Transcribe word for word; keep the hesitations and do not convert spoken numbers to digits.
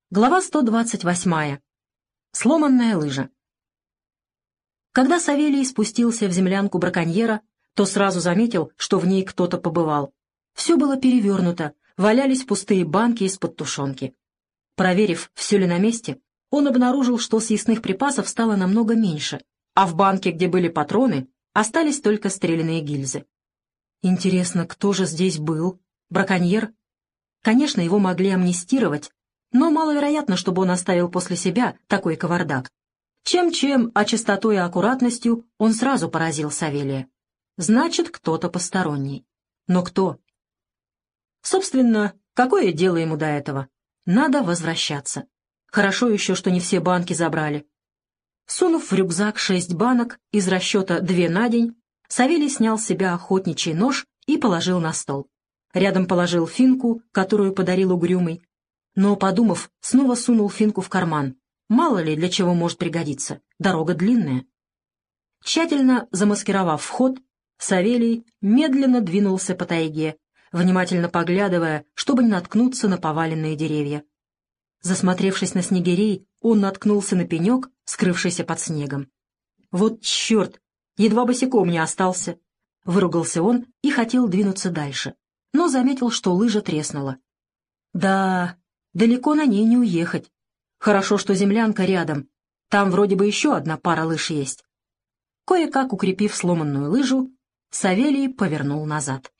Глава сто двадцать восьмая. Сломанная лыжа. Когда Савелий спустился в землянку браконьера, то сразу заметил, что в ней кто-то побывал. Все было перевернуто, валялись пустые банки из-под тушенки. Проверив, все ли на месте, он обнаружил, что съестных припасов стало намного меньше, а в банке, где были патроны, остались только стрелянные гильзы. Интересно, кто же здесь был? Браконьер? Конечно, его могли амнистировать, но маловероятно, чтобы он оставил после себя такой кавардак. Чем-чем, а чистотой и аккуратностью он сразу поразил Савелия. Значит, кто-то посторонний. Но кто? Собственно, какое дело ему до этого? Надо возвращаться. Хорошо еще, что не все банки забрали. Сунув в рюкзак шесть банок из расчета две на день, Савелий снял с себя охотничий нож и положил на стол. Рядом положил финку, которую подарил Угрюмый, но, подумав, снова сунул финку в карман. Мало ли для чего может пригодиться, дорога длинная. Тщательно замаскировав вход, Савелий медленно двинулся по тайге, внимательно поглядывая, чтобы не наткнуться на поваленные деревья. Засмотревшись на снегирей, он наткнулся на пенек, скрывшийся под снегом. «Вот черт! Едва босиком не остался!» Выругался он и хотел двинуться дальше, но заметил, что лыжа треснула. «Да, далеко на ней не уехать. Хорошо, что землянка рядом. Там вроде бы еще одна пара лыж есть». Кое-как укрепив сломанную лыжу, Савелий повернул назад.